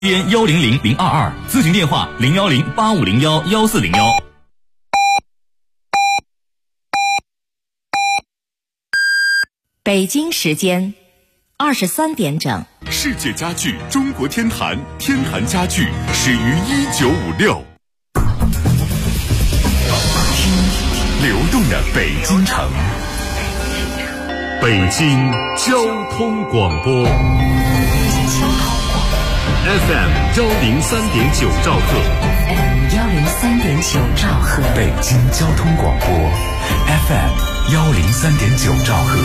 编100022，咨询电话01085011401。 北京时间23点整。 世界家具中国天坛，天坛家具始于1956。流动的北京城，北京交通广播 FM 103.9兆赫， 103.9兆赫， 北京交通广播 FM 103.9兆赫。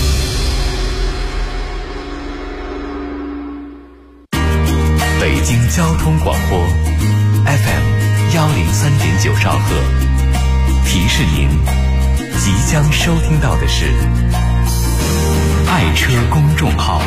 北京交通广播 FM 103.9兆赫，提示您即将收听到的是爱车公众号。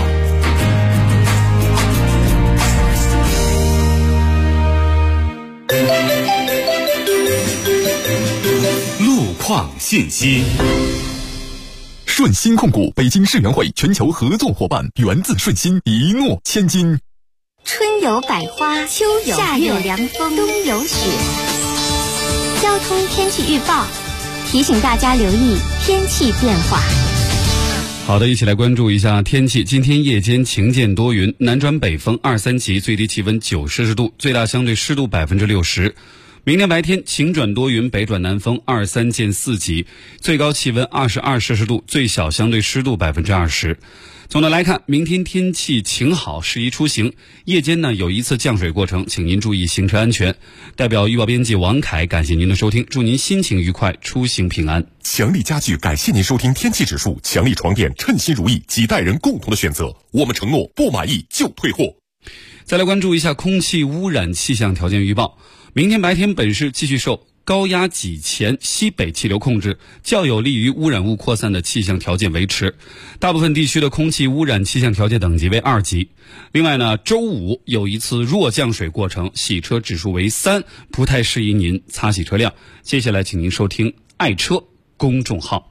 路况信息。顺鑫控股北京世园会全球合作伙伴，源自顺鑫，一诺千金。 春有百花，秋有夏有凉风，冬有雪。交通天气预报提醒大家留意天气变化。 好的，一起来关注一下天气。今天夜间晴间多云，南转北风2、3级，最低气温9摄氏度，最大相对湿度60%。明天白天晴转多云，北转南风2、3见4级，最高气温22摄氏度，最小相对湿度20%。总的来看，明天天气晴好，适宜出行。夜间呢有一次降水过程，请您注意行车安全。代表预报编辑王凯，感谢您的收听，祝您心情愉快，出行平安。 强力家具感谢您收听天气指数，强力床垫称心如意，几代人共同的选择。我们承诺不满意就退货。 再来关注一下空气污染气象条件预报。明天白天本市继续受高压脊前西北气流控制，较有利于污染物扩散的气象条件维持，大部分地区的空气污染气象条件等级为2级。另外呢，周五有一次弱降水过程，洗车指数为3，不太适宜您擦洗车辆。接下来请您收听爱车公众号。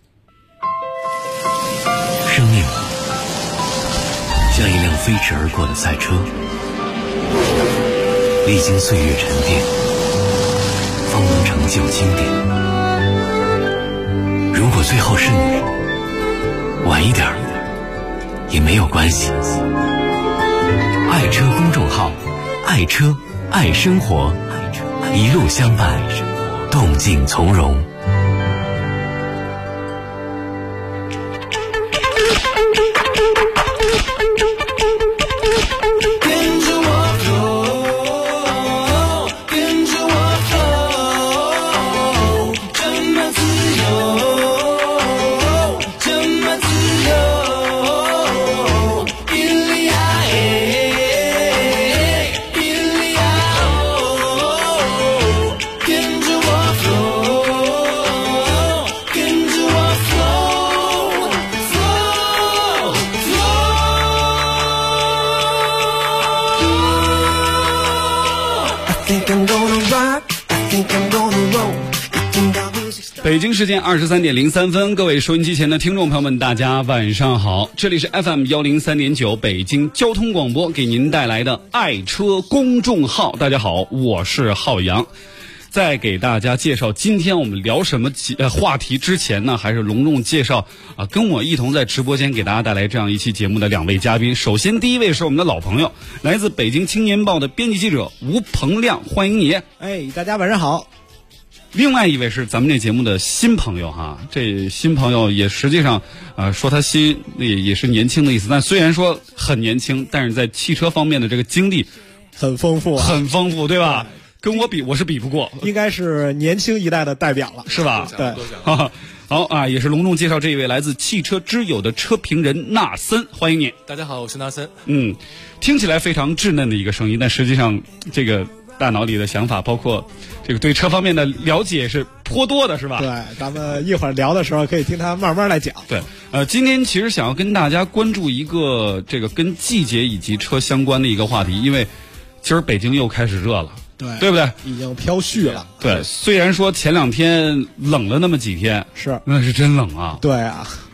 生命像一辆飞驰而过的赛车，历经岁月沉淀，方能成就经典。如果最后是你，晚一点也没有关系。爱车公众号，爱车爱生活，一路相伴，动静从容。 北京时间23:03分，各位收音机前的听众朋友们，大家晚上好，这里是 FM 103.9北京交通广播给您带来的爱车公众号。大家好，我是浩洋。在给大家介绍今天我们聊什么话题之前呢，还是隆重介绍跟我一同在直播间给大家带来这样一期节目的2位嘉宾。首先第一位是我们的老朋友，来自北京青年报的编辑记者吴鹏亮，欢迎你。 大家晚上好。 另外一位是咱们这节目的新朋友哈，这新朋友也实际上说他新也是年轻的意思，但虽然说很年轻，但是在汽车方面的这个经历很丰富很丰富，对吧？跟我比，我是比不过， 应该是年轻一代的代表了， 是吧？ 对， 好啊，也是隆重介绍这一位来自汽车之友的车评人纳森，欢迎你。 大家好，我是纳森。 听起来非常稚嫩的一个声音，但实际上这个大脑里的想法，包括这个对车方面的了解是颇多的，是吧？ 对，咱们一会儿聊的时候可以听他慢慢来讲。 对，今天其实想要跟大家关注一个这个跟季节以及车相关的一个话题，因为今儿北京又开始热了。对不对？ 已经飘絮了。 对，虽然说前2天冷了那么几天， 是那是真冷啊。 对啊，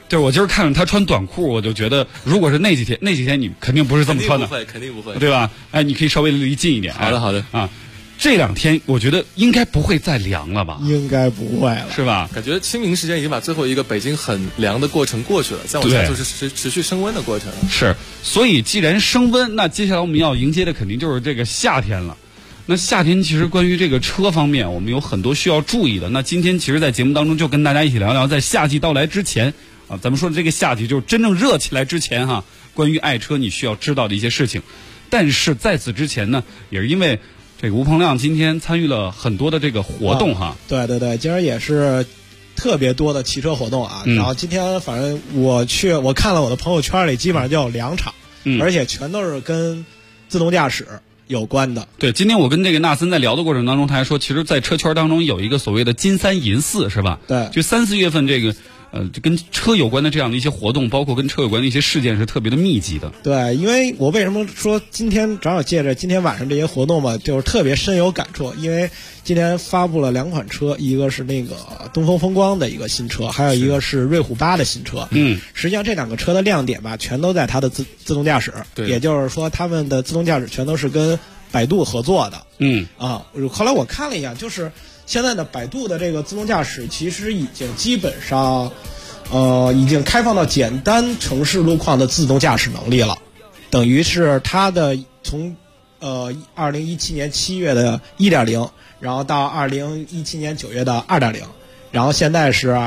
就是我今儿看着他穿短裤，我就觉得，如果是那几天你肯定不是这么穿的， 肯定不会， 对吧？哎，你可以稍微离近一点。 好的啊，这2天我觉得应该不会再凉了吧？ 应该不会了， 是吧？ 感觉清明时间已经把最后一个北京很凉的过程过去了，再往下就是持续升温的过程。 是，所以既然升温，那接下来我们要迎接的肯定就是这个夏天了。那夏天其实关于这个车方面，我们有很多需要注意的。那今天其实，在节目当中就跟大家一起聊聊，在夏季到来之前啊，咱们说的这个夏季就是真正热起来之前哈，关于爱车你需要知道的一些事情。但是在此之前呢，也是因为这个吴鹏亮今天参与了很多的这个活动哈。 对对对，今儿也是特别多的汽车活动啊。然后今天反正我看了我的朋友圈里，基本上就有2场，而且全都是跟自动驾驶有关的。 对，今天我跟这个纳森在聊的过程当中，他还说，其实，在车圈当中有一个所谓的金3银4，是吧？ 对， 就3、4月份这个跟车有关的这样的一些活动，包括跟车有关的一些事件是特别的密集的。 对，因为我为什么说今天正好借着今天晚上这些活动嘛，就是特别深有感触，因为今天发布了2款车，一个是那个东风风光的一个新车，还有一个是瑞虎8的新车。实际上这2个车的亮点吧，全都在它的自动驾驶，也就是说他们的自动驾驶全都是跟百度合作的。后来我看了一下，就是现在的百度的这个自动驾驶其实已经基本上已经开放到简单城市路况的自动驾驶能力了，等于是它的从2017年7月的 1.0， 然后到2017年9月的 2.0， 然后现在是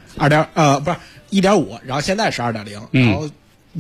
1.5， 然后现在是 2.0， 然后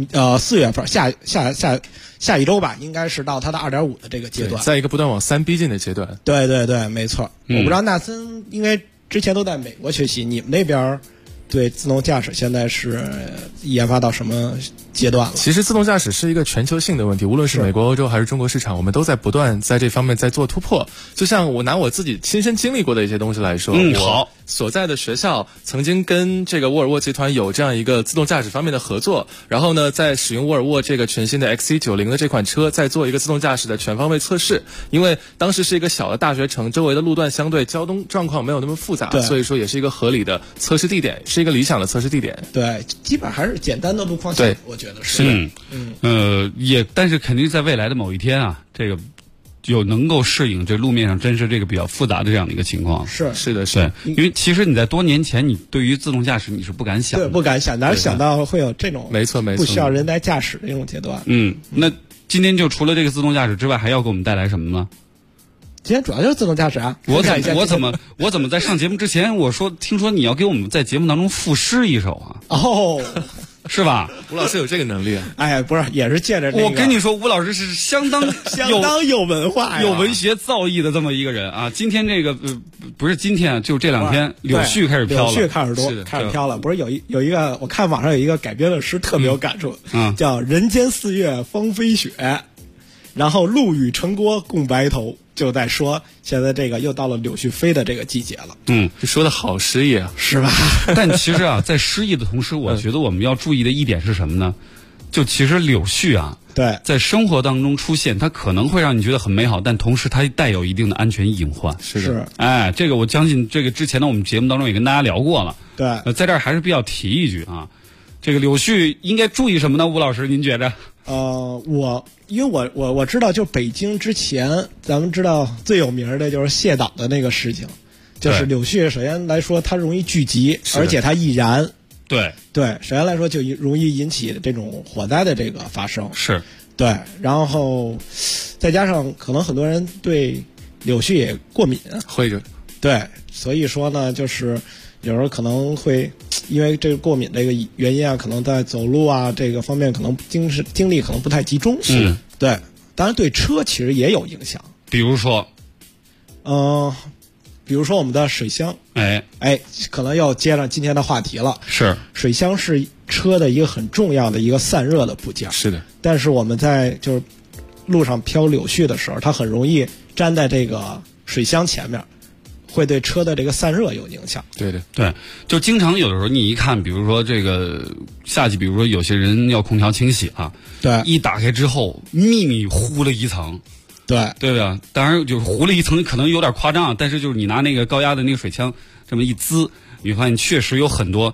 4月份下一周吧，应该是到它的 2.5 的这个阶段， 在一个不断往3逼近的阶段。 对对对，没错。我不知道纳森，因为之前都在美国学习，你们那边对自动驾驶现在是研发到什么阶段了？ 其实自动驾驶是一个全球性的问题，无论是美国、欧洲还是中国市场，我们都在不断在这方面在做突破。就像我拿我自己亲身经历过的一些东西来说，我所在的学校曾经跟这个沃尔沃集团有这样一个自动驾驶方面的合作，然后呢，在使用沃尔沃这个全新的 XC90 的这款车，在做一个自动驾驶的全方位测试。因为当时是一个小的大学城，周围的路段相对交通状况没有那么复杂，所以说也是一个合理的测试地点，是一个理想的测试地点。 对，基本还是简单的路况线，我觉得是。 但是肯定在未来的某一天啊，这个有能够适应这路面上真实这个比较复杂的这样的一个情况。 是的， 对，因为其实你在多年前，你对于自动驾驶你是不敢想的， 对，不敢想，哪想到会有这种没错不需要人来驾驶的这种阶段。 那今天就除了这个自动驾驶之外，还要给我们带来什么呢？ 今天主要就是自动驾驶啊！ 我怎么在上节目之前，听说你要给我们在节目当中赋诗一首啊？是吧？ 吴老师有这个能力啊！ 哎呀，不是，也是借着我跟你说，吴老师是相当有文化、 有文学造诣的这么一个人啊！今天这个不是今天，就这2天，柳絮开始飘了， 柳絮开始飘了。不是有一个，我看网上有一个改编的诗特别有感触，叫“人间4月芳菲雪，然后陆羽城郭共白头”。就在说现在这个又到了柳絮飞的这个季节了。 这说的好诗意啊， 是吧？ 但其实啊，在诗意的同时，我觉得我们要注意的一点是什么呢？就其实柳絮啊， 对， 在生活当中出现，它可能会让你觉得很美好，但同时它带有一定的安全隐患。 是， 哎，这个我相信，这个之前呢，我们节目当中也跟大家聊过了。 对， 在这儿还是必要提一句啊，这个柳絮应该注意什么呢？吴老师，您觉着？ 因为我知道，就北京之前，咱们知道最有名的就是卸岛的那个事情，就是柳絮。首先来说，它容易聚集，而且它易燃。 对， 首先来说就容易引起这种火灾的这个发生。 是， 对，然后再加上可能很多人对柳絮也过敏， 会的。 对，所以说呢，就是有时候可能会因为这个过敏这个原因啊，可能在走路啊这个方面可能精力可能不太集中。对，当然对车其实也有影响。 比如说我们的水箱，可能要接上今天的话题了。 是， 水箱是车的一个很重要的一个散热的部件。 是的， 但是我们在就是路上飘柳絮的时候，它很容易粘在这个水箱前面，会对车的这个散热有影响。 对， 就经常有的时候你一看，比如说这个夏季，比如说有些人要空调清洗啊， 对， 一打开之后密密糊了一层。对吧？当然就是糊了一层可能有点夸张，但是就是你拿那个高压的那个水枪这么一滋，你会发现确实有很多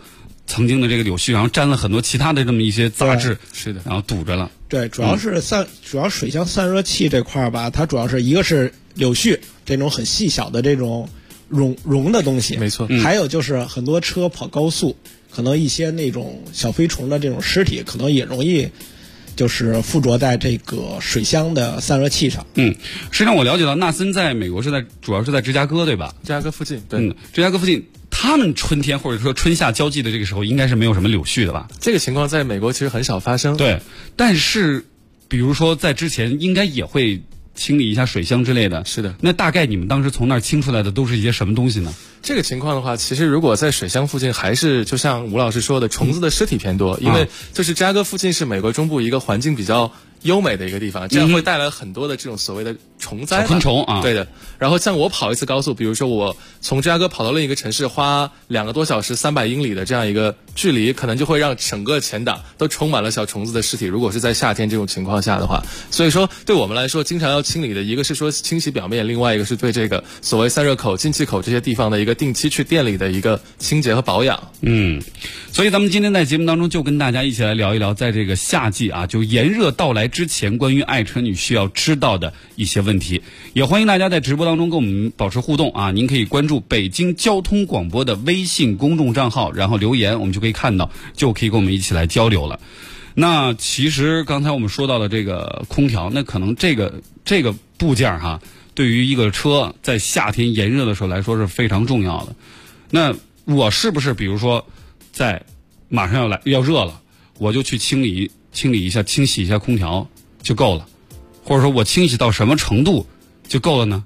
曾经的这个柳絮，然后沾了很多其他的这么一些杂质， 是的， 然后堵着了。 对，主要是主要水箱散热器这块吧，它主要是一个是柳絮这种很细小的这种绒的东西， 没错， 还有就是很多车跑高速，可能一些那种小飞虫的这种尸体，可能也容易就是附着在这个水箱的散热器上。 实际上我了解到纳森在美国主要是在芝加哥，对吧？ 芝加哥附近，对， 芝加哥附近。他们春天或者说春夏交际的这个时候，应该是没有什么柳絮的吧？ 这个情况在美国其实很少发生。 对，但是比如说在之前应该也会清理一下水箱之类的。 是的。 那大概你们当时从那儿清出来的都是一些什么东西呢？ 这个情况的话，其实如果在水箱附近，还是就像吴老师说的，虫子的尸体偏多，因为就是芝加哥附近是美国中部一个环境比较优美的一个地方，这样会带来很多的这种所谓的虫灾、 小昆虫啊。 对的。然后像我跑一次高速，比如说我从芝加哥跑到另一个城市，花2个多小时300英里的这样一个距离，可能就会让整个前挡都充满了小虫子的尸体。如果是在夏天这种情况下的话，所以说对我们来说，经常要清理的一个是说清洗表面，另外一个是对这个所谓散热口、进气口这些地方的一个定期去店里的一个清洁和保养。 所以咱们今天在节目当中就跟大家一起来聊一聊，在这个夏季啊，就炎热到来之前，关于爱车你需要知道的一些问题。也欢迎大家在直播当中跟我们保持互动啊！您可以关注北京交通广播的微信公众账号，然后留言，我们就可以看到，就可以跟我们一起来交流了。那其实刚才我们说到的这个空调，那可能这个部件哈，对于一个车在夏天炎热的时候来说是非常重要的。那我是不是比如说在马上要热了，我就去清洗一下空调就够了，或者说我清洗到什么程度就够了呢？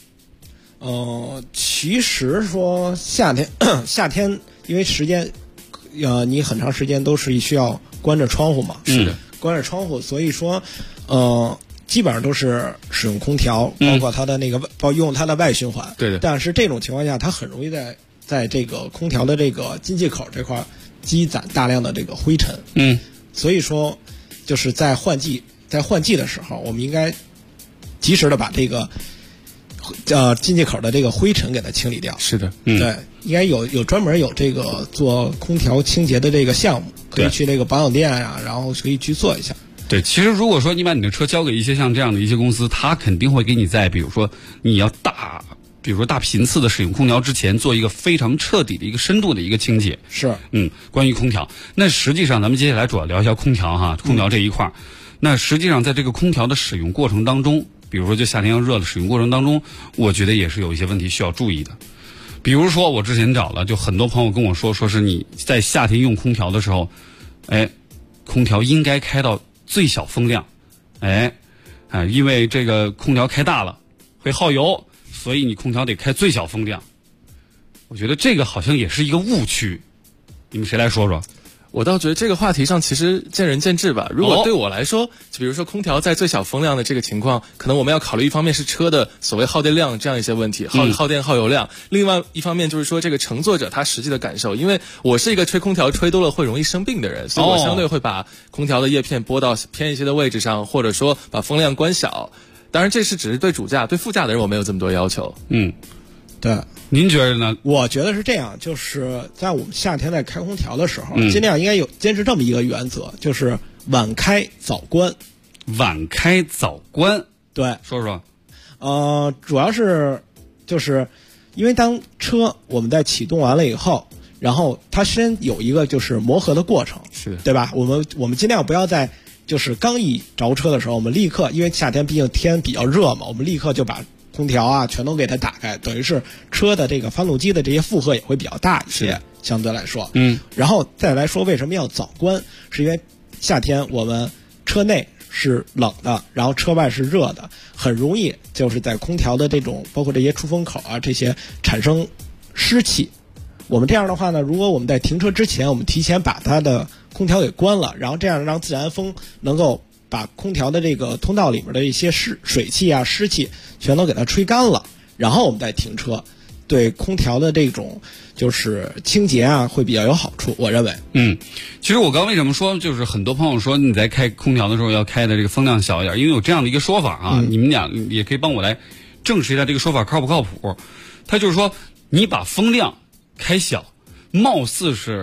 其实说夏天因为时间，你很长时间都是需要关着窗户嘛， 是的， 关着窗户，所以说，基本上都是使用空调，包括它的那个用它的外循环， 对的。 但是这种情况下，它很容易在这个空调的这个进气口这块积攒大量的这个灰尘，所以说就是在换季的时候，我们应该及时的把这个进气口的这个灰尘给它清理掉。 是的， 对，应该有专门有这个做空调清洁的这个项目，可以去那个保养店啊，然后可以去做一下。 对，其实如果说你把你的车交给一些像这样的一些公司，他肯定会给你在比如说大频次的使用空调之前，做一个非常彻底的一个深度的一个清洁。 是， 关于空调，那实际上咱们接下来主要聊一下空调哈，空调这一块。那实际上在这个空调的使用过程当中，比如说就夏天要热的使用过程当中，我觉得也是有一些问题需要注意的。比如说我之前找了，就很多朋友跟我说是你在夏天用空调的时候，空调应该开到最小风量，因为这个空调开大了会耗油，所以你空调得开最小风量。我觉得这个好像也是一个误区，你们谁来说说？ 我倒觉得这个话题上其实见仁见智吧。如果对我来说，就比如说空调在最小风量的这个情况，可能我们要考虑一方面是车的所谓耗电量这样一些问题，耗电耗油量，另外一方面就是说这个乘坐者他实际的感受。因为我是一个吹空调吹多了会容易生病的人，所以我相对会把空调的叶片拨到偏一些的位置上，或者说把风量关小。当然这只是对主驾，对副驾的人我没有这么多要求。 对， 您觉得呢？ 我觉得是这样，就是在我们夏天在开空调的时候，尽量应该坚持这么一个原则，就是晚开早关。 晚开早关， 对， 说说。 主要是就是因为当车我们在启动完了以后，然后它先有一个就是磨合的过程， 是， 对吧？我们尽量不要在就是刚一着车的时候，我们立刻，因为夏天毕竟天比较热嘛，我们立刻就把空调啊全都给它打开，等于是车的这个发动机的这些负荷也会比较大一些，相对来说。然后再来说为什么要早关，是因为夏天我们车内是冷的，然后车外是热的，很容易就是在空调的这种包括这些出风口啊这些产生湿气。我们这样的话呢，如果我们在停车之前，我们提前把它的空调给关了，然后这样让自然风能够把空调的这个通道里面的一些水汽啊湿气全都给它吹干了，然后我们再停车，对空调的这种就是清洁啊会比较有好处，我认为。 其实我刚为什么说就是很多朋友说你在开空调的时候要开的这个风量小一点，因为有这样的一个说法啊，你们俩也可以帮我来证实一下这个说法靠不靠谱。他就是说你把风量开小，貌似是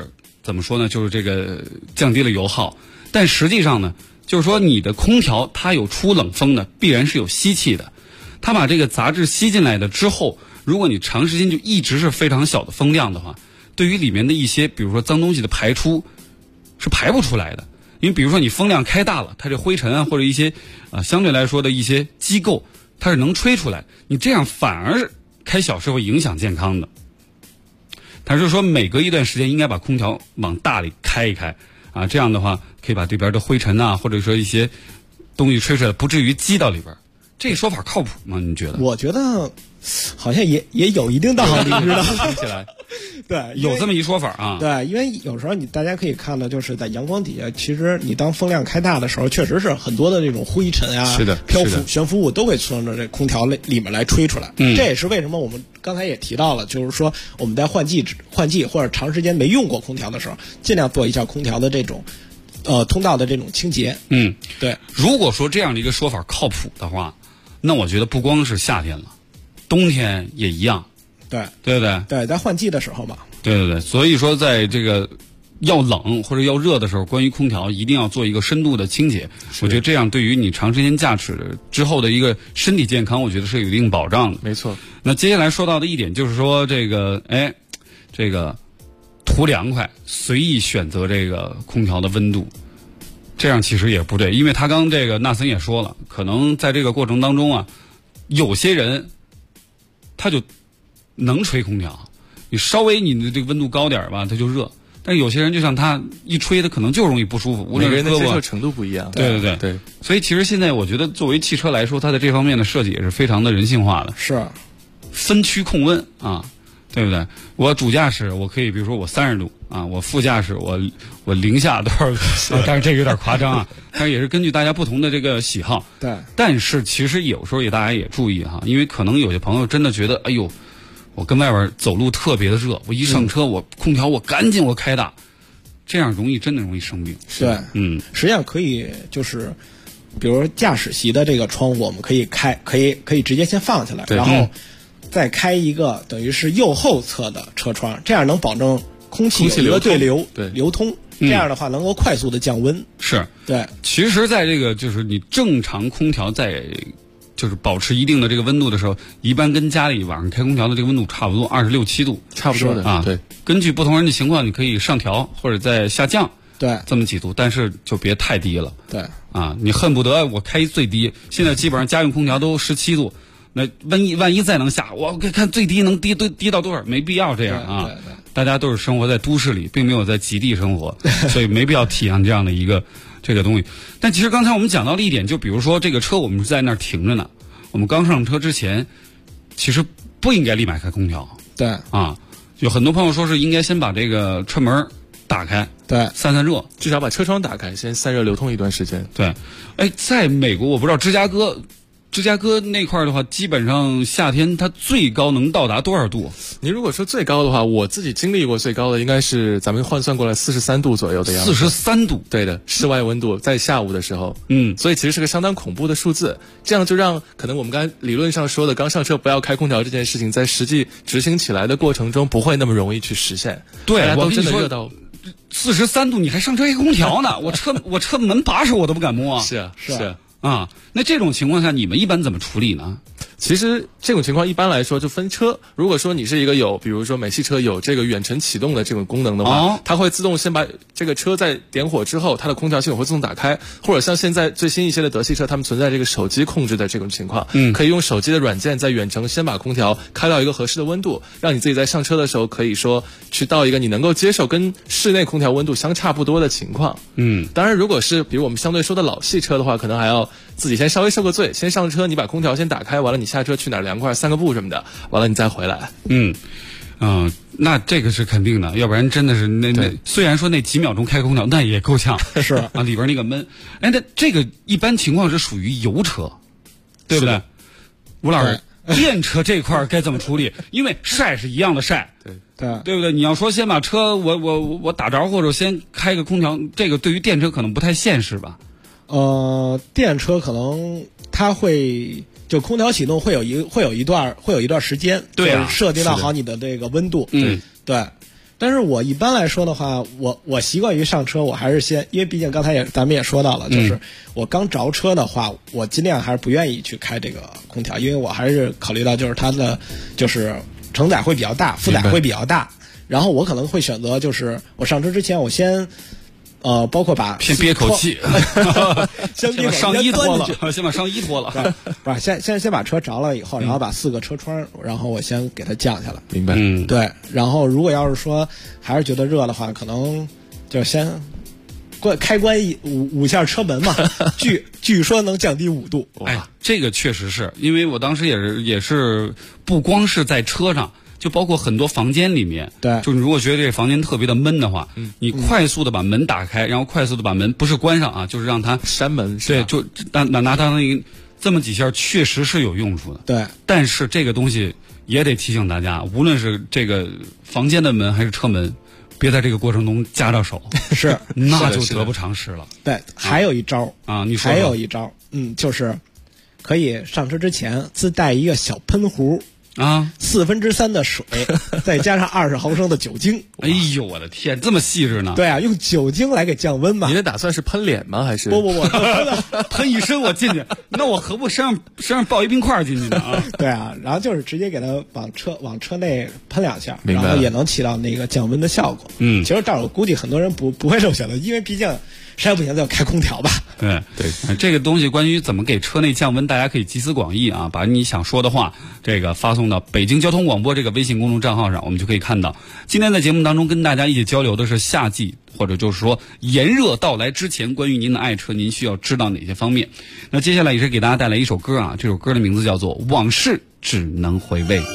怎么说呢？就是这个降低了油耗，但实际上呢，就是说你的空调它有出冷风的，必然是有吸气的，它把这个杂质吸进来的之后，如果你长时间就一直是非常小的风量的话，对于里面的一些比如说脏东西的排出是排不出来的。因为比如说你风量开大了，它这灰尘啊或者一些相对来说的一些机构，它是能吹出来，你这样反而开小是会影响健康的。他是说每隔一段时间应该把空调往大里开一开啊，这样的话可以把这边的灰尘啊或者说一些东西吹出来，不至于积到里边。这个说法靠谱吗？你觉得？ 我觉得好像也有一定道理，知道吗？ 听起来对， 有这么一说法啊。 对，因为有时候大家可以看到，就是在阳光底下，其实你当风量开大的时候，确实是很多的这种灰尘啊、 是的、 漂浮、悬浮物都会从这空调里面来吹出来。这也是为什么我们刚才也提到了，就是说我们在换季或者长时间没用过空调的时候，尽量做一下空调的这种通道的这种清洁。对。 如果说这样的一个说法靠谱的话，那我觉得不光是夏天了，冬天也一样。 对不对？ 对，在换季的时候嘛。 对，所以说在这个要冷或者要热的时候，关于空调一定要做一个深度的清洁。我觉得这样对于你长时间驾驶之后的一个身体健康，我觉得是有一定保障的。 没错。 那接下来说到的一点就是说这个图凉快，随意选择这个空调的温度，这样其实也不对，因为他刚这个纳森也说了，可能在这个过程当中啊，有些人他就能吹空调，你稍微你的这个温度高点吧，它就热。但有些人就像他一吹，他可能就容易不舒服。 每个人的接受程度不一样。 对。所以其实现在我觉得，作为汽车来说，它的这方面的设计也是非常的人性化的。 是， 分区控温啊，对不对？我主驾驶我可以，比如说我30度啊，我副驾驶我零下多少？但是这个有点夸张啊。但是也是根据大家不同的这个喜好。 对。 但是其实有时候大家也注意哈，因为可能有些朋友真的觉得，哎呦。我跟外边走路特别的热，我一上车我空调我赶紧我开大，这样真的容易生病。 对，实际上可以就是，比如驾驶席的这个窗户我们可以开，可以直接先放下来，然后再开一个等于是右后侧的车窗，这样能保证空气有一个流通。这样的话能够快速的降温。 是， 对。 其实在这个就是你正常空调在就是保持一定的这个温度的时候，一般跟家里晚上开空调的这个温度差不多26、7度， 差不多的啊。 对， 根据不同人的情况，你可以上调或者再下降， 对， 这么几度，但是就别太低了。 对， 啊，你恨不得我开最低，现在基本上家用空调都17度，那万一再能下，我看最低能低到多少？没必要这样啊。 对。 大家都是生活在都市里，并没有在极地生活，所以没必要体验这样的一个这个东西。但其实刚才我们讲到了一点，就比如说这个车我们是在那儿停着呢。我们刚上车之前，其实不应该立马开空调。 对啊，有很多朋友说是应该先把这个车门打开， 对， 散热， 至少把车窗打开，先散热流通一段时间。 对，哎，在美国我不知道芝加哥那块的话，基本上夏天它最高能到达多少度？ 您如果说最高的话，我自己经历过最高的应该是咱们换算过来43度左右的样子。 43度， 对的，室外温度在下午的时候，所以其实是个相当恐怖的数字。这样就让可能我们刚才理论上说的刚上车不要开空调这件事情，在实际执行起来的过程中不会那么容易去实现。 对， 大家都真的热到 43度，你还上车开空调呢？我车门把手我都不敢摸啊！ 是啊，那这种情况下你们一般怎么处理呢？ 其实这种情况一般来说就分车。如果说你是一个比如说美系车有这个远程启动的这种功能的话，它会自动先把这个车在点火之后，它的空调系统会自动打开。或者像现在最新一些的德系车，他们存在这个手机控制的这种情况，可以用手机的软件在远程先把空调开到一个合适的温度，让你自己在上车的时候可以说去到一个你能够接受跟室内空调温度相差不多的情况。当然如果是比如我们相对说的老系车的话，可能还要自己先稍微受个罪，先上车，你把空调先打开，完了你下车去哪儿凉快散个步什么的，完了你再回来。 那这个是肯定的，要不然真的是那虽然说那几秒钟开空调，那也够呛。 是啊，里边那个闷。哎，那这个一般情况是属于油车，对不对？吴老师，电车这块该怎么处理？因为晒是一样的晒，对不对？你要说先把车我打着或者先开个空调，这个对于电车可能不太现实吧？ 电车可能它会就空调启动会有一段时间， 对啊， 设定到好你的这个温度。对。 但是我一般来说的话，我习惯于上车，我还是先，因为毕竟刚才咱们也说到了，就是我刚着车的话，我尽量还是不愿意去开这个空调，因为我还是考虑到就是它的就是承载会比较大，负载会比较大，然后我可能会选择就是我上车之前我先。包括把先憋口气， 先把上衣脱了，先把上衣脱了， 不是先把车着了以后，然后把4个车窗，然后我先给它降下来。 明白。 对，然后如果要是说还是觉得热的话，可能就先开关捂下车门嘛，据说能降低5度。 哎，这个确实是因为我当时也是不光是在车上。就包括很多房间里面， 对， 就你如果觉得这个房间特别的闷的话，你快速的把门打开，然后快速的把门不是关上啊，就是让它閂门， 对，就拿它这么几下，确实是有用处的。 对， 但是这个东西也得提醒大家，无论是这个房间的门还是车门，别在这个过程中夹着手， 是， 那就得不偿失了。 对，还有一招啊，你说还有一招，就是可以上车之前自带一个小喷壶。3/4的水，再加上20毫升的酒精。 哎呦，我的天，这么细致呢？ 对啊，用酒精来给降温嘛。 你的打算是喷脸吗？还是不， 喷一身我进去，那我何不身上抱一冰块进去呢？啊， 对啊，然后就是直接给它往车内喷2下， 然后也能起到那个降温的效果。其实这我估计很多人不会这么选择，因为毕竟实在不行就开空调吧。 对，这个东西关于怎么给车内降温，大家可以集思广益啊，把你想说的话这个发送到北京交通广播这个微信公众账号上，我们就可以看到。今天在节目当中跟大家一起交流的是夏季或者就是说炎热到来之前，关于您的爱车您需要知道哪些方面。那接下来也是给大家带来一首歌啊，这首歌的名字叫做《往事只能回味》。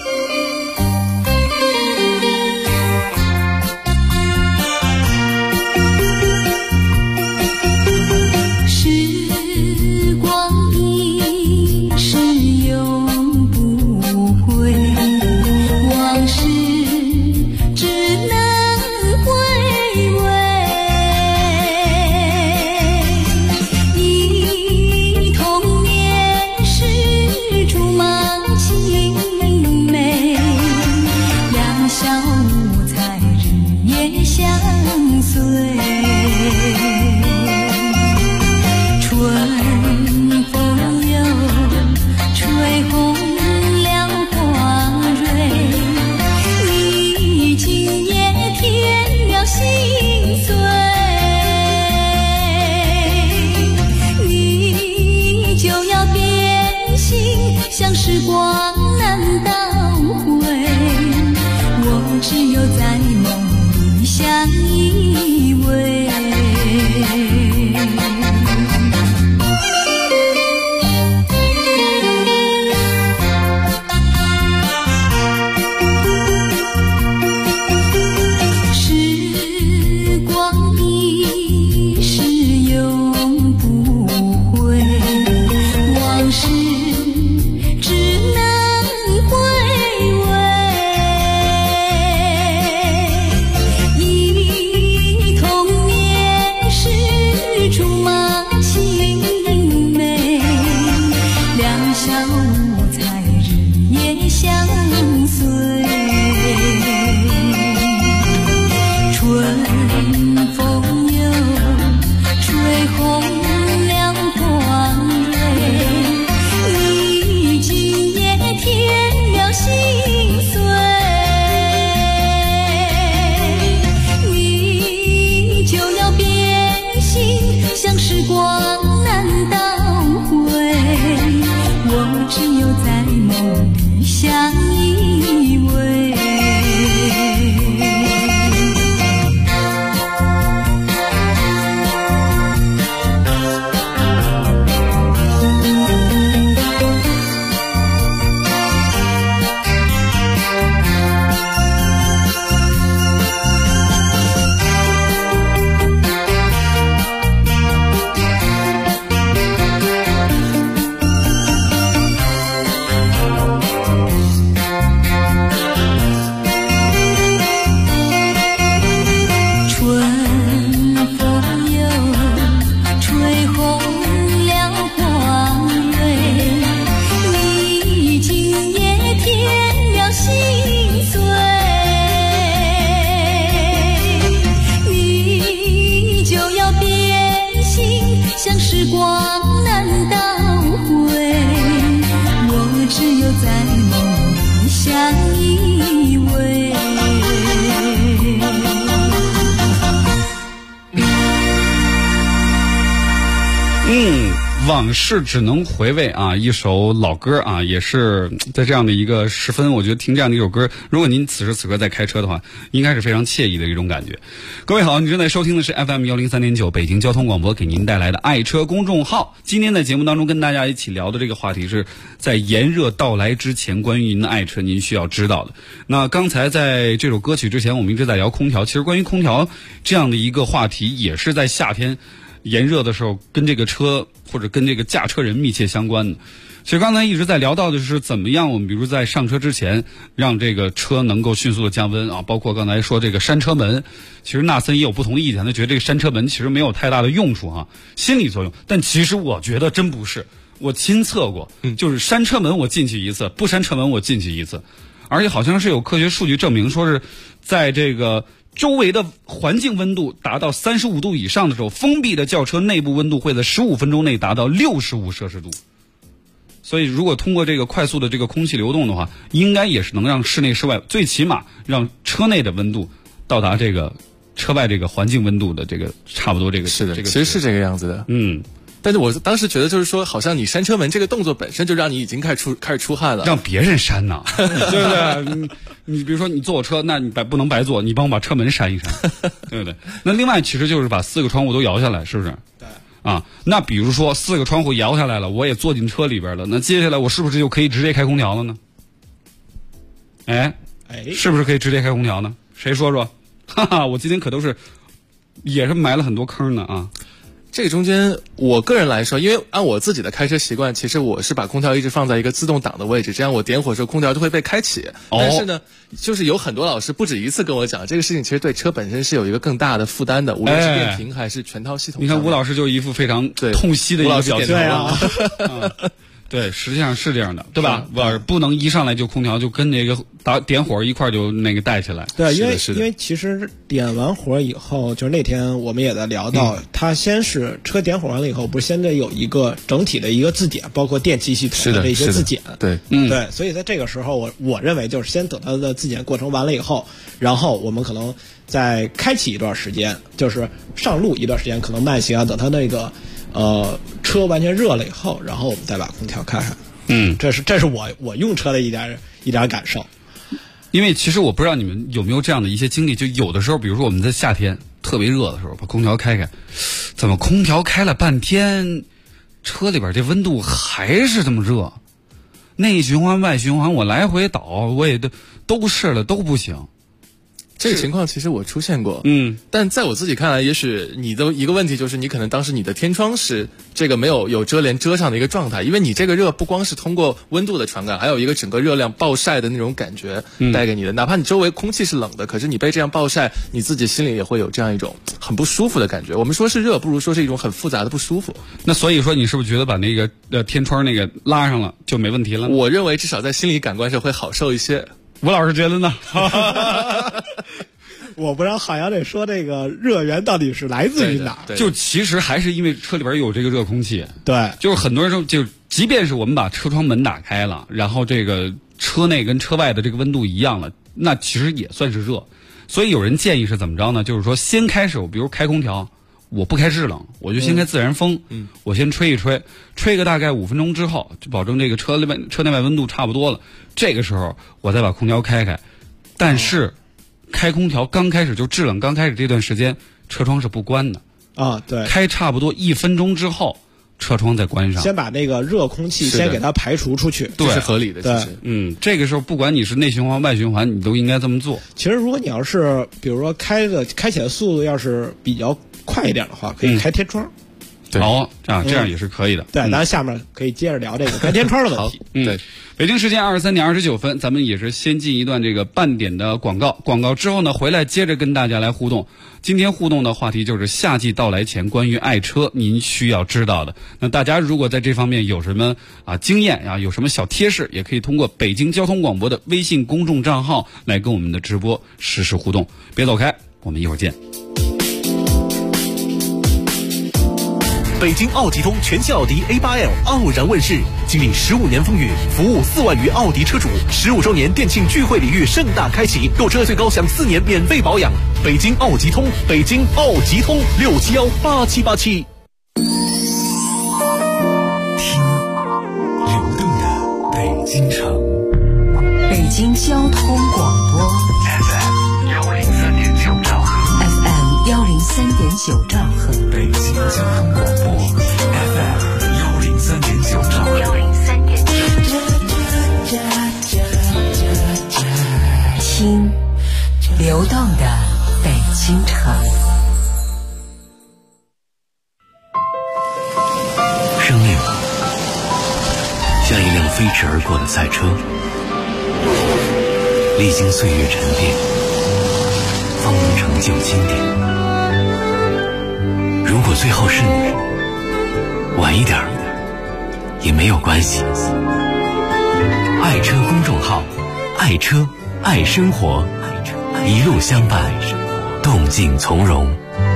只有在梦里相依偎。 又在梦里相依偎。 往事只能回味啊，一首老歌啊，也是在这样的一个时分，我觉得听这样的一首歌，如果您此时此刻在开车的话，应该是非常惬意的一种感觉。各位好，你正在收听的是 FM 103.9北京交通广播给您带来的爱车公众号。今天在节目当中跟大家一起聊的这个话题是在炎热到来之前，关于您的爱车您需要知道的。那刚才在这首歌曲之前，我们一直在聊空调，其实关于空调这样的一个话题，也是在夏天炎热的时候跟这个车或者跟这个驾车人密切相关的。其实刚才一直在聊到的是怎么样我们比如在上车之前让这个车能够迅速的降温啊，包括刚才说这个扇车门，其实纳森也有不同的意见，他觉得这个扇车门其实没有太大的用处啊，心理作用，但其实我觉得真不是，我亲测过，就是扇车门我进去一次，不扇车门我进去一次，而且好像是有科学数据证明说是在这个周围的环境温度达到35度以上的时候，封闭的轿车内部温度会在15分钟内达到65摄氏度。所以如果通过这个快速的这个空气流动的话，应该也是能让室内室外最起码让车内的温度到达这个车外这个环境温度的这个差不多这个。 是的， 这个其实是这个样子的。但是我当时觉得就是说，好像你扇车门这个动作本身就让你已经开始出汗了， 让别人扇呐，对不对？你比如说你坐我车，那你不能白坐，你帮我把车门扇一扇，对不对？那另外其实就是把4个窗户都摇下来，是不是？ 对。 啊，那比如说4个窗户摇下来了，我也坐进车里边了，那接下来我是不是就可以直接开空调了呢？是不是可以直接开空调呢？谁说说？哈哈，我今天可都是也是埋了很多坑呢啊。 这个中间，我个人来说，因为按我自己的开车习惯，其实我是把空调一直放在一个自动挡的位置，这样我点火的时候空调就会被开启。但是呢，就是有很多老师不止一次跟我讲，这个事情其实对车本身是有一个更大的负担的，无论是变频还是全套系统。 你看吴老师就一副非常痛惜的一个表情啊。 对，实际上是这样的，对吧？吴老师不能一上来就空调就跟那个点火一块就那个带起来。 对，因为其实点完火以后，就是那天我们也在聊到，它先是车点火完了以后，不是先得有一个整体的一个自检，包括电气系统的这些自检。 对， 对，所以在这个时候，我认为就是先等它的自检过程完了以后，然后我们可能再开启一段时间，就是上路一段时间，可能慢行啊，等它那个。车完全热了以后，然后我们再把空调开开。这是我用车的一点感受。 因为其实我不知道你们有没有这样的一些经历，就有的时候，比如说我们在夏天特别热的时候，把空调开开，怎么空调开了半天，车里边这温度还是这么热？内循环外循环我来回倒，我也都试了都不行。 这个情况其实我出现过，但在我自己看来，也许你的一个问题就是你可能当时你的天窗是这个没有遮帘遮上的一个状态，因为你这个热不光是通过温度的传感，还有一个整个热量暴晒的那种感觉带给你的，哪怕你周围空气是冷的，可是你被这样暴晒，你自己心里也会有这样一种很不舒服的感觉。我们说是热，不如说是一种很复杂的不舒服。 那所以说你是不是觉得把那个天窗那个拉上了就没问题了？ 我认为至少在心理感官上会好受一些。 吴老师觉得呢？ 我不知道好像得说这个热源到底是来自于哪儿？ 就其实还是因为车里边有这个热空气。 对， 就是很多人说，就即便是我们把车窗门打开了，然后这个车内跟车外的这个温度一样了，那其实也算是热。所以有人建议是怎么着呢？就是说先开始，比如开空调，我不开制冷，我就先开自然风，我先吹一吹，吹个大概5分钟之后，就保证这个车内外温度差不多了。这个时候我再把空调开开，但是开空调刚开始就制冷，刚开始这段时间车窗是不关的啊。对， 开差不多1分钟之后，车窗再关上， 先把那个热空气先给它排除出去， 这是合理的。其实， 这个时候不管你是内循环外循环，你都应该这么做。 其实如果你要是比如说开起来速度要是比较快一点的话，可以开天窗。 对，这样也是可以的。 对，咱下面可以接着聊这个开天窗的问题。 对，北京时间23点29分，咱们也是先进一段这个半点的广告。广告之后呢，回来接着跟大家来互动。今天互动的话题就是夏季到来前关于爱车您需要知道的。那大家如果在这方面有什么经验有什么小贴士，也可以通过北京交通广播的微信公众账号来跟我们的直播实时互动。别走开，我们一会儿见。 北京奥迪通全新奥迪 A8L 傲然问世，经历15年风雨，服务4万余奥迪车主，15周年店庆聚会礼遇盛大开启，购车最高享4年免费保养。北京奥迪通，北京奥迪通6718787。 听流动的北京城， 北京交通广播 FM103.9兆赫 ，FM103.9兆赫， 北京交通广播 FM103.9兆赫。 听流动的北京城。 生命像一辆飞驰而过的赛车，历经岁月沉淀，方能成就经典。如果最后是你，晚一点也没有关系。爱车公众号，爱车爱生活，一路相伴，动静从容。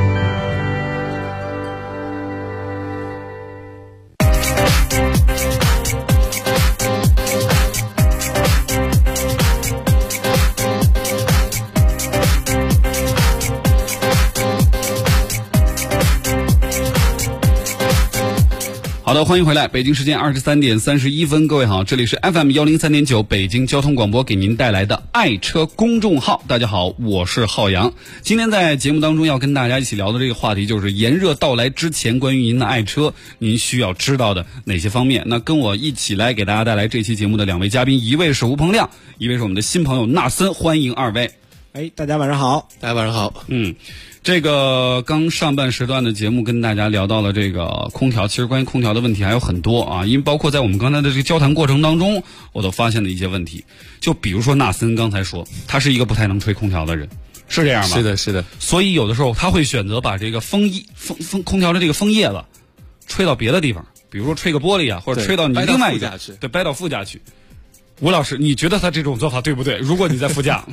好的，欢迎回来，北京时间23点31分，各位好，这里是 FM103.9 北京交通广播给您带来的爱车公众号。大家好，我是浩洋。今天在节目当中要跟大家一起聊的这个话题就是炎热到来之前，关于您的爱车您需要知道的哪些方面。那跟我一起来给大家带来这期节目的两位嘉宾，一位是吴鹏亮，一位是我们的新朋友纳森，欢迎二位。 大家晚上好。 大家晚上好。 这个刚上半时段的节目跟大家聊到了这个空调，其实关于空调的问题还有很多啊，因为包括在我们刚才的这个交谈过程当中，我都发现了一些问题。就比如说纳森刚才说，他是一个不太能吹空调的人，是这样吗？ 是的，是的。 所以有的时候他会选择把这个空调的这个风叶子吹到别的地方，比如说吹个玻璃啊，或者吹到你另外一个，对，掰到副驾去。吴老师，你觉得他这种做法对不对？如果你在副驾。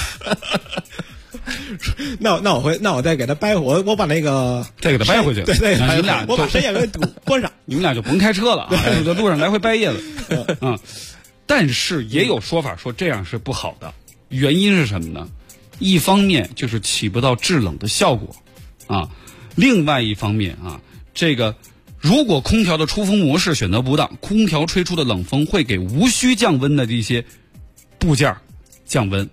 那我再给他掰回，我把那个再给他掰回去。 对， 你们俩我把伸眼给关上， 你们俩就甭开车了啊，在路上来回掰叶子。但是也有说法说这样是不好的，原因是什么呢？一方面就是起不到制冷的效果啊，另外一方面啊，这个如果空调的出风模式选择不当，空调吹出的冷风会给无需降温的这些部件降温。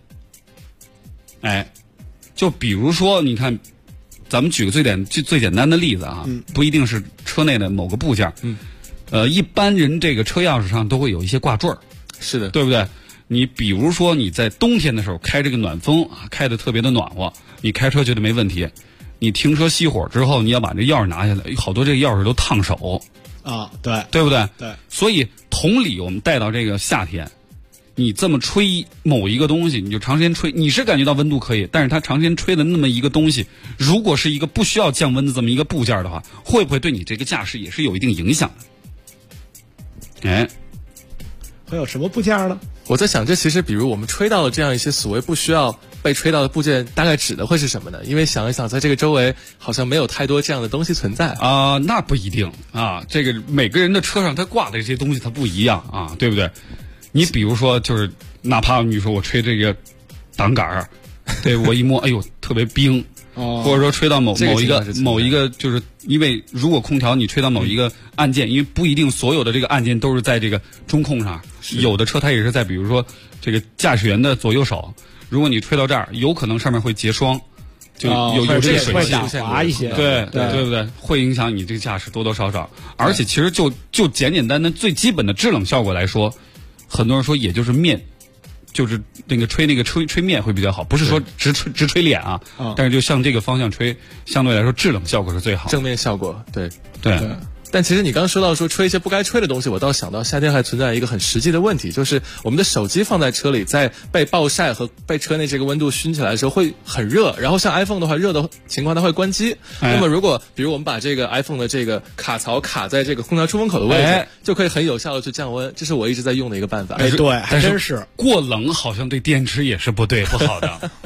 就比如说，你看，咱们举个最简单的例子啊，不一定是车内的某个部件，一般人这个车钥匙上都会有一些挂坠儿， 是的， 对不对？你比如说你在冬天的时候开这个暖风啊，开得特别的暖和，你开车觉得没问题，你停车熄火之后，你要把这钥匙拿下来，好多这个钥匙都烫手啊，对， 对不对？ 对， 所以同理，我们带到这个夏天。你这么吹某一个东西，你就长时间吹，你是感觉到温度可以，但是它长时间吹的那么一个东西，如果是一个不需要降温的这么一个部件的话，会不会对你这个驾驶也是有一定影响的？ 会有什么部件呢？ 我在想，这其实比如我们吹到了这样一些所谓不需要被吹到的部件，大概指的会是什么呢？因为想一想，在这个周围好像没有太多这样的东西存在啊，那不一定啊，这个每个人的车上它挂的这些东西它不一样啊，对不对？你比如说，就是哪怕你说我吹这个挡杆儿，对我一摸，哎呦，特别冰，或者说吹到某一个，就是因为如果空调你吹到某一个按键，因为不一定所有的这个按键都是在这个中控上，有的车它也是在比如说这个驾驶员的左右手，如果你吹到这儿，有可能上面会结霜。就有这个水汽滑一些， 对不对？会影响你这个驾驶多多少少。而且其实就简单的最基本的制冷效果来说。很多人说，也就是面，就是那个吹面会比较好，不是说直吹脸啊，但是就像这个方向吹，相对来说制冷效果是最好， 正面效果，对。 但其实你刚刚说到说吹一些不该吹的东西，我倒想到夏天还存在一个很实际的问题，就是我们的手机放在车里，在被暴晒和被车内这个温度熏起来的时候会很热，然后像 iPhone 的话，热的情况它会关机。那么如果比如我们把这个 iPhone 的这个卡槽卡在这个空调出风口的位置，就可以很有效的去降温，这是我一直在用的一个办法。 对，还真是过冷好像对电池也是不好的。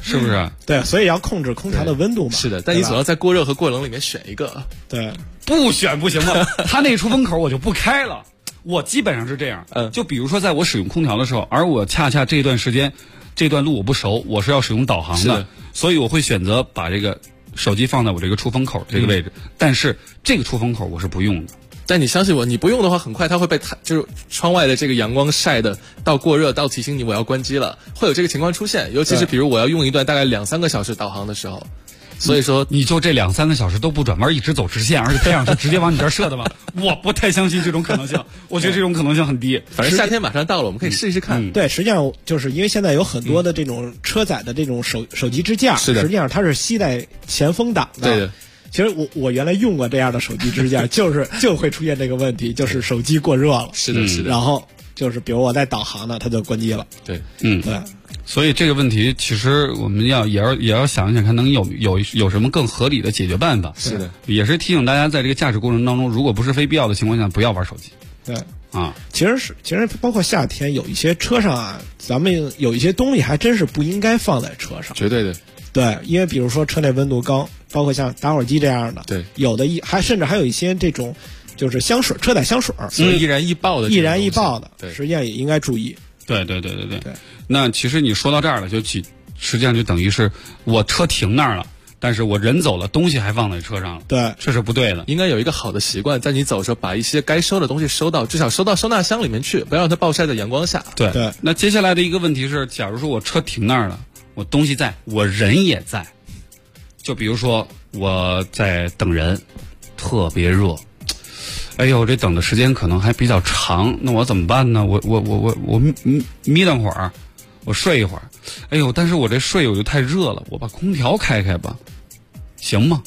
是不是？ 对，所以要控制空调的温度嘛。 是的，但你总要在过热和过冷里面选一个。 对， 不选不行吗？它那出风口我就不开了。我基本上是这样，就比如说在我使用空调的时候，而我恰恰这段时间，这段路我不熟，我是要使用导航的，所以我会选择把这个手机放在我这个出风口这个位置，但是这个出风口我是不用的。 但你相信我，你不用的话，很快它会被就是窗外的这个阳光晒的到过热，到提醒你我要关机了，会有这个情况出现。尤其是比如我要用一段大概2-3个小时导航的时候。所以说， 你就这2-3个小时都不转弯，一直走直线，而且太阳是直接往你这儿射的吗？我不太相信这种可能性，我觉得这种可能性很低。 反正夏天马上到了，我们可以试一试看。 对，实际上就是因为现在有很多的这种车载的这种手机支架， 是的， 实际上它是吸带前风挡的。 对的。 其实我原来用过这样的手机支架，就会出现这个问题，就是手机过热了。 是的，是的。 然后就是比如我在导航呢，它就关机了。 对， 对。 所以这个问题其实我们也要想一想，看能有什么更合理的解决办法。 是的， 也是提醒大家，在这个驾驶过程当中，如果不是非必要的情况下，不要玩手机。 对啊， 其实包括夏天有一些车上啊，咱们有一些东西还真是不应该放在车上。 绝对的。 对，因为比如说车内温度高，包括像打火机这样的， 对， 有的甚至还有一些这种就是香水，车载香水， 所以易燃易爆的， 实际上也应该注意。 对。那其实你说到这儿了，实际上就等于是我车停那儿了，但是我人走了，东西还放在车上了。 对， 这是不对的。 应该有一个好的习惯，在你走的时候，把一些该收的东西收到，至少收到收纳箱里面去，不要让它暴晒在阳光下。 对。那接下来的一个问题是，假如说我车停那儿了，我东西在，我人也在，就比如说我在等人，特别热。哎呦，这等的时间可能还比较长，那我怎么办呢？我眯瞪会儿，我睡一会儿。哎呦，但是我这睡我就太热了，我把空调开开吧，行吗？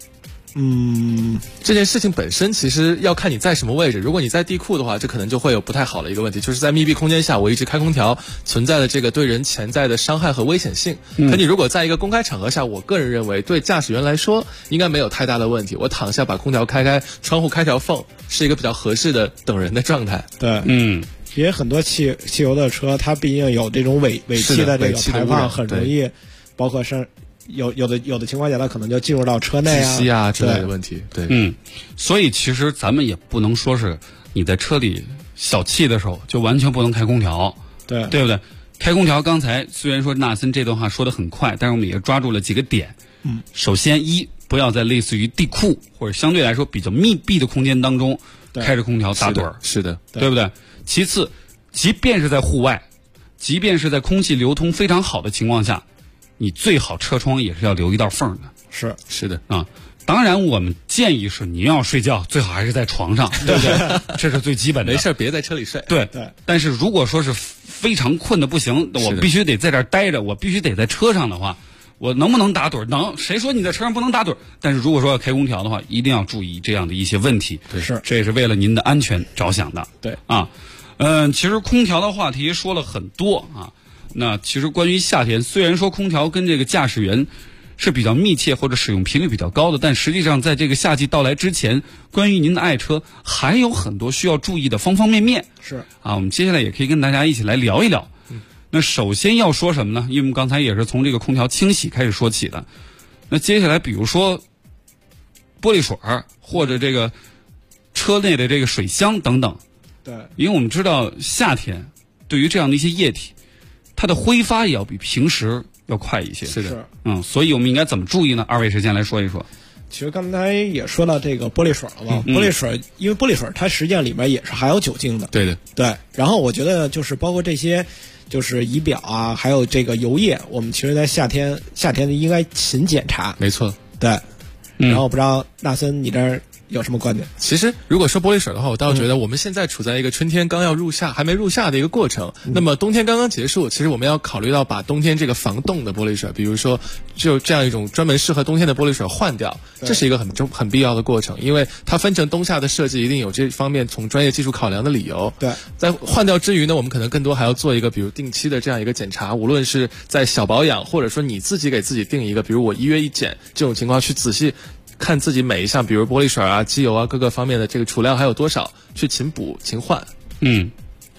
这件事情本身其实要看你在什么位置。如果你在地库的话，这可能就会有不太好的一个问题，就是在密闭空间下，我一直开空调，存在的这个对人潜在的伤害和危险性。可你如果在一个公开场合下，我个人认为对驾驶员来说应该没有太大的问题。我躺下把空调开开，窗户开条缝，是一个比较合适的等人的状态。 对，因为很多汽油的车，它毕竟有这种尾气的这个排放，很容易，包括有的情况下，它可能就进入到车内窒息啊之类的问题。对， 所以其实咱们也不能说是你在车里小气的时候就完全不能开空调，对不对？开空调，刚才虽然说纳森这段话说得很快，但是我们也抓住了几个点。首先不要在类似于地库或者相对来说比较密闭的空间当中开着空调打盹儿， 是的， 对不对？其次，即便是在户外，即便是在空气流通非常好的情况下，你最好车窗也是要留一道缝的。 是的啊。当然，我们建议是你要睡觉，最好还是在床上，对不对？这是最基本的。 没事，别在车里睡。 对。但是如果说是非常困的不行，我必须得在这儿待着，我必须得在车上的话，我能不能打盹？能。谁说你在车上不能打盹？但是如果说要开空调的话，一定要注意这样的一些问题。 对， 这也是为了您的安全着想的。 对啊。其实空调的话题说了很多啊。那其实关于夏天，虽然说空调跟这个驾驶员是比较密切或者使用频率比较高的，但实际上在这个夏季到来之前，关于您的爱车还有很多需要注意的方方面面。 是啊，我们接下来也可以跟大家一起来聊一聊。那首先要说什么呢？因为我们刚才也是从这个空调清洗开始说起的。那接下来比如说玻璃水或者这个车内的这个水箱等等。 对， 因为我们知道夏天对于这样的一些液体，它的挥发也要比平时要快一些。 是的， 所以我们应该怎么注意呢？二位先来说一说。 其实刚才也说到这个玻璃水了嘛，玻璃水，因为玻璃水它实际上里面也是含有酒精的。 对的， 对。然后我觉得就是包括这些，就是仪表啊，还有这个油液，我们其实在夏天应该勤检查。 没错， 对。然后不知道纳森你这儿有什么观点？ 其实如果说玻璃水的话，我倒觉得我们现在处在一个春天刚要入夏还没入夏的一个过程，那么冬天刚刚结束，其实我们要考虑到把冬天这个防冻的玻璃水，比如说就这样一种专门适合冬天的玻璃水换掉，这是一个很必要的过程，因为它分成冬夏的设计一定有这方面从专业技术考量的理由。 对， 在换掉之余呢，我们可能更多还要做一个比如定期的这样一个检查，无论是在小保养，或者说你自己给自己定一个，比如我1月1检这种情况，去仔细看自己每一项，比如玻璃水啊、机油啊各个方面的这个储量还有多少，去勤补勤换。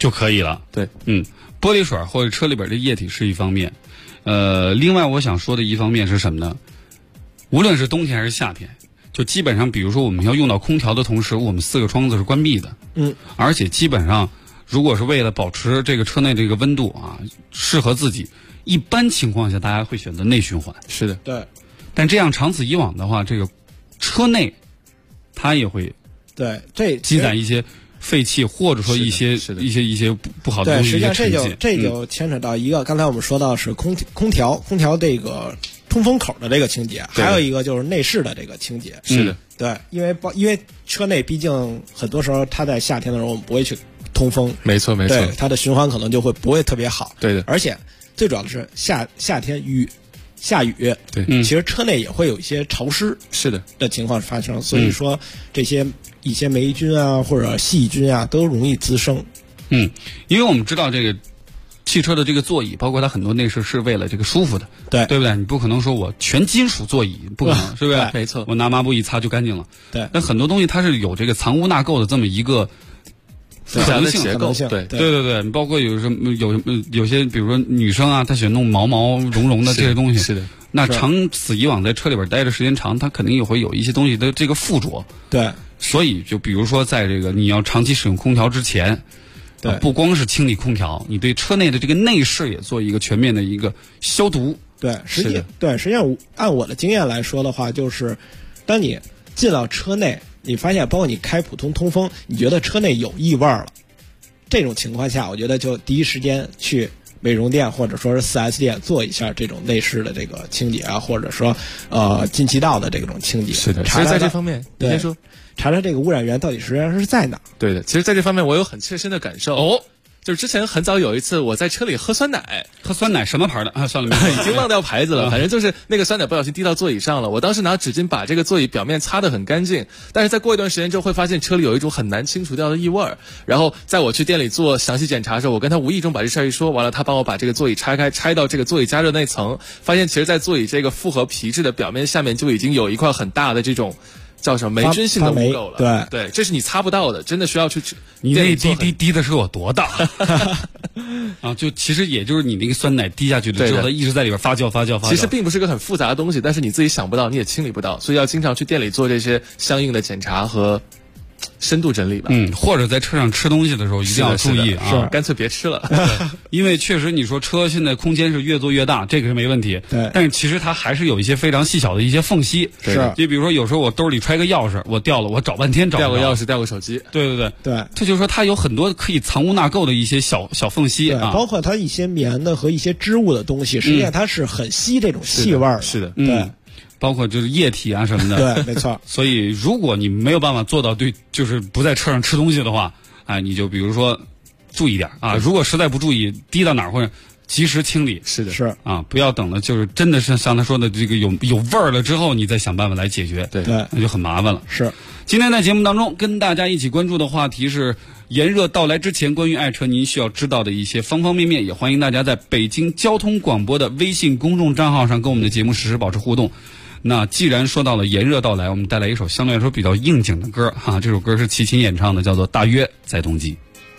就可以了。 对， 玻璃水或者车里边的液体是一方面，另外我想说的一方面是什么呢？无论是冬天还是夏天，就基本上，比如说我们要用到空调的同时，我们4个窗子是关闭的。而且基本上，如果是为了保持这个车内这个温度啊，适合自己，一般情况下大家会选择内循环。 是的， 对。 但这样长此以往的话，这个车内它也会这积攒一些废气，或者说一些不好的东西。 对，实际上这就牵扯到一个，刚才我们说到是空调这个通风口的这个清洁，还有一个就是内饰的这个清洁。 是的， 对，因为车内毕竟很多时候它在夏天的时候我们不会去通风， 没错， 对，它的循环可能就不会特别好。 对的， 而且最主要的是夏天下雨， 对， 其实车内也会有一些潮湿的情况发生，所以说一些霉菌啊或者细菌啊都容易滋生。 因为我们知道这个汽车的这个座椅，包括它很多内饰是为了这个舒服的，对不对？你不可能说我全金属座椅，不可能，是不是？ 没错， 我拿抹布一擦就干净了。 对， 但很多东西它是有这个藏污纳垢的这么一个可能性，对，包括有些，比如说女生啊，她喜欢弄毛茸茸的这些东西， 是的。 那长此以往在车里边待的时间长，它肯定也会有一些东西的这个附着。 对， 所以就比如说在这个你要长期使用空调之前，不光是清理空调，你对车内的这个内饰也做一个全面的一个消毒。 对，实际上按我的经验来说的话，就是当你进到车内，你发现包括你开普通通风，你觉得车内有异味了，这种情况下，我觉得就第一时间去美容店或者说是 4S 店做一下这种内饰的这个清洁啊，或者说进气道的这种清洁。 是的，其实在这方面，你先说， 查查这个污染源到底实际上是在哪。 对的，其实在这方面我有很切身的感受。就是之前很早有一次我在车里喝酸奶什么牌的啊？算了， 已经忘掉牌子了，反正就是那个酸奶不小心滴到座椅上了。我当时拿纸巾把这个座椅表面擦得很干净，但是再过一段时间之后会发现车里有一种很难清除掉的异味。然后在我去店里做详细检查的时候，我跟他无意中把这事儿一说，完了他帮我把这个座椅拆开，拆到这个座椅加热那层，发现其实在座椅这个复合皮质的表面下面就已经有一块很大的这种叫什么霉菌性的污垢了。对，这是你擦不到的，真的需要去。 你那滴的是有多大啊？就其实也就是你那个酸奶滴下去的之后，它一直在里边发酵。 其实并不是个很复杂的东西，但是你自己想不到，你也清理不到，所以要经常去店里做这些相应的检查和深度整理吧。 或者在车上吃东西的时候一定要注意啊， 干脆别吃了。 因为确实你说车现在空间是越做越大，这个是没问题。 对， 但是其实它还是有一些非常细小的一些缝隙。 是， 就比如说有时候我兜里揣个钥匙，我掉了，我找半天找不到。 掉个钥匙，掉个手机。 对，这就是说它有很多可以藏污纳垢的一些小缝隙啊， 包括它一些棉的和一些织物的东西，实际上它是很吸这种气味。 是的， 对。 包括就是液体啊什么的， 对，没错。 所以如果你没有办法做到就是不在车上吃东西的话，你就比如说注意点啊。如果实在不注意，滴到哪儿或者及时清理。 是的， 是啊，不要等的就是真的是像他说的这个有味儿了之后，你再想办法来解决。 对， 那就很麻烦了。 是。 今天在节目当中跟大家一起关注的话题是炎热到来之前，关于爱车您需要知道的一些方方面面，也欢迎大家在北京交通广播的微信公众账号上跟我们的节目实时保持互动。那既然说到了炎热到来，我们带来一首相对来说比较应景的歌哈，这首歌是齐秦演唱的，叫做《大约在冬季》。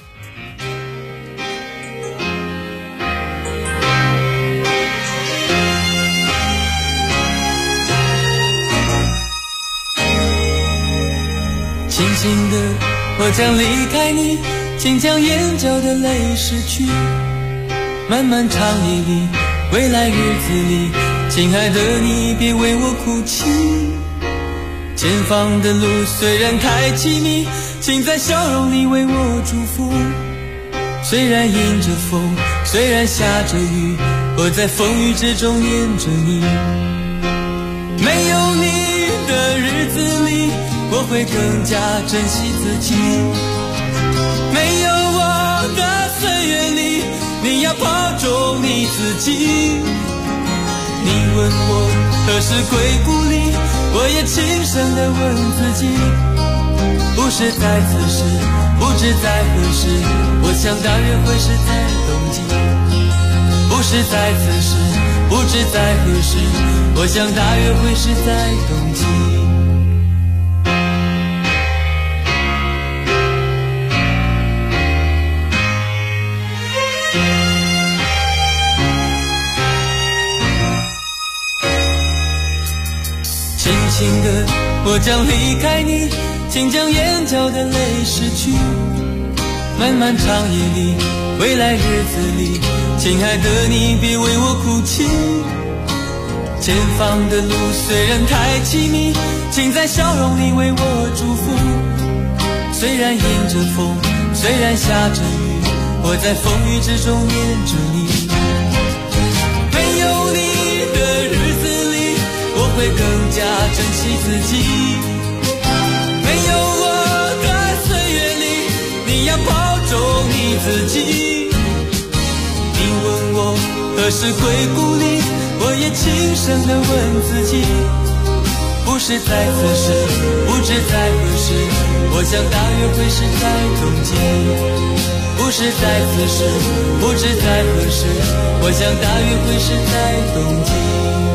轻轻的，我将离开你，请将眼角的泪拭去。漫漫长夜里，未来日子里，亲爱的你别为我哭泣。前方的路虽然太凄迷，请在笑容里为我祝福。虽然迎着风，虽然下着雨，我在风雨之中念着你。没有你的日子里，我会更加珍惜自己。没有我的岁月里，你要保重你自己。你问我何时归故里，我也轻声地问自己。不是在此时，不知在何时，我想大约会是在冬季。不是在此时，不知在何时，我想大约会是在冬季。 情的，我将离开你，请将眼角的泪拭去。漫漫长夜里，未来日子里，亲爱的你别为我哭泣。前方的路虽然太凄迷，请在笑容里为我祝福。虽然迎着风，虽然下着雨，我在风雨之中念着你。没有你的日子里，我会更加珍惜自己。没有我的岁月里，你要保重你自己。你问我何时会故里，我也轻声地问自己。不是在此时，不知在何时，我想大约会是在冬季。不是在此时，不知在何时，我想大约会是在冬季。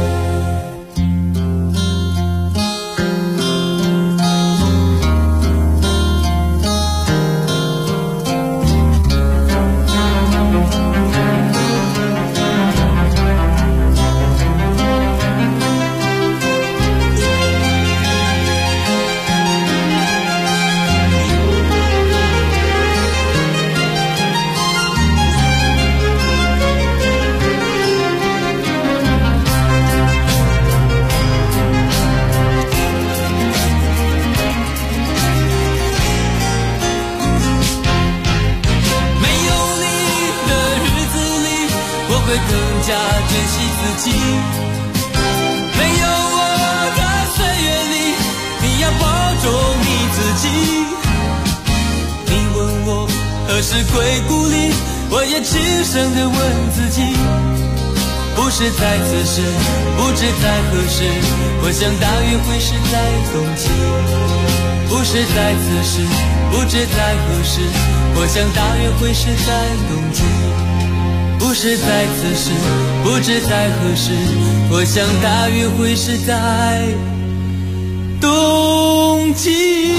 会更加珍惜自己。没有我的岁月里，你要保重你自己。你问我何时归故里，我也轻声地问自己。不是在此时，不知在何时，我想大约会是在冬季。不是在此时，不知在何时，我想大约会是在冬季。不是在此时，不知在何时，我想大约会是在冬季。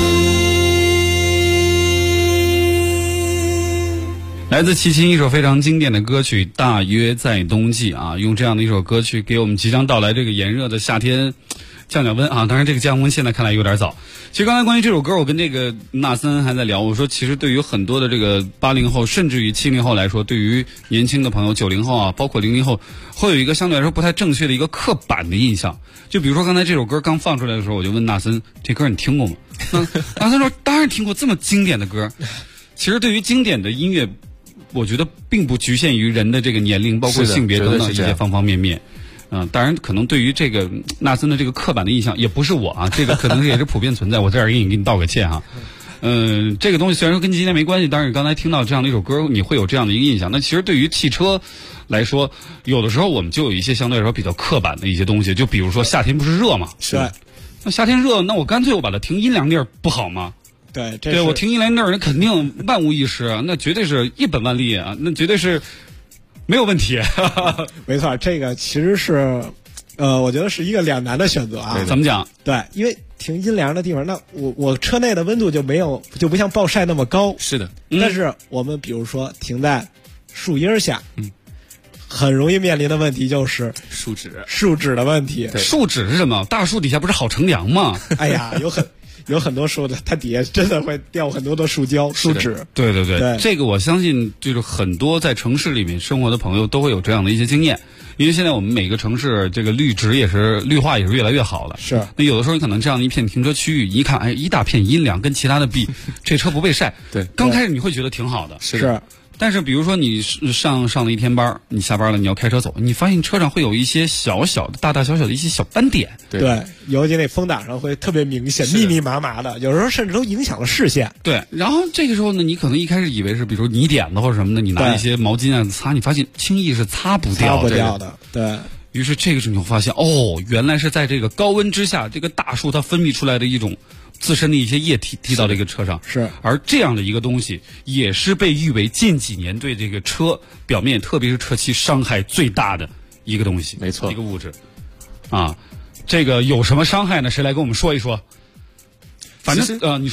来自齐秦一首非常经典的歌曲《大约在冬季》啊，用这样的一首歌曲给我们即将到来这个炎热的夏天降降温啊。当然这个降温现在看来有点早。其实刚才关于这首歌，我跟这个纳森还在聊，我说其实对于很多的这个80后甚至于70后来说，对于年轻的朋友90后啊，包括00后，会有一个相对来说不太正确的一个刻板的印象。就比如说刚才这首歌刚放出来的时候，我就问纳森，这歌你听过吗？纳森说当然听过，这么经典的歌。其实对于经典的音乐，我觉得并不局限于人的这个年龄，包括性别等等一些方方面面。当然可能对于这个纳森的这个刻板的印象，也不是我啊，这个可能也是普遍存在。我在这儿给你道个歉哈。这个东西虽然说跟今天没关系，但是你刚才听到这样的一首歌，你会有这样的一个印象。那其实对于汽车来说，有的时候我们就有一些相对来说比较刻板的一些东西，就比如说夏天不是热嘛， 是。 那夏天热，那我干脆我把它停阴凉地儿不好吗？对，我停阴凉地儿，那肯定万无一失啊，那绝对是一本万利啊，那绝对是没有问题。 没错，这个其实是，我觉得是一个两难的选择啊。 怎么讲？ 对，因为停阴凉的地方，那我车内的温度就不像暴晒那么高。 是的， 但是我们比如说停在树荫下，很容易面临的问题就是树脂的问题。 树脂是什么？大树底下不是好乘凉吗？ 哎呀，有很多树的，它底下真的会掉很多的树胶、树脂。 对，这个我相信就是很多在城市里面生活的朋友都会有这样的一些经验，因为现在我们每个城市这个绿化也是越来越好了。是，那有的时候你可能这样的一片停车区域，一看，哎，一大片阴凉，跟其他的比，这车不被晒。 对， 刚开始你会觉得挺好的。 是。 但是比如说你上了一天班，你下班了，你要开车走，你发现车上会有一些小小的、大大小小的一些小斑点。 对，尤其那风挡上会特别明显，密密麻麻的，有时候甚至都影响了视线。 对，然后这个时候呢，你可能一开始以为是比如泥点子或者什么的，你拿一些毛巾啊擦，你发现轻易是擦不掉的。对。 于是这个时候你会发现，哦，原来是在这个高温之下，这个大树它分泌出来的一种自身的一些液体滴到这个车上， 是。 而这样的一个东西，也是被誉为近几年对这个车表面，特别是车漆伤害最大的一个东西。 没错， 一个物质。啊，这个有什么伤害呢？谁来跟我们说一说？反正你说。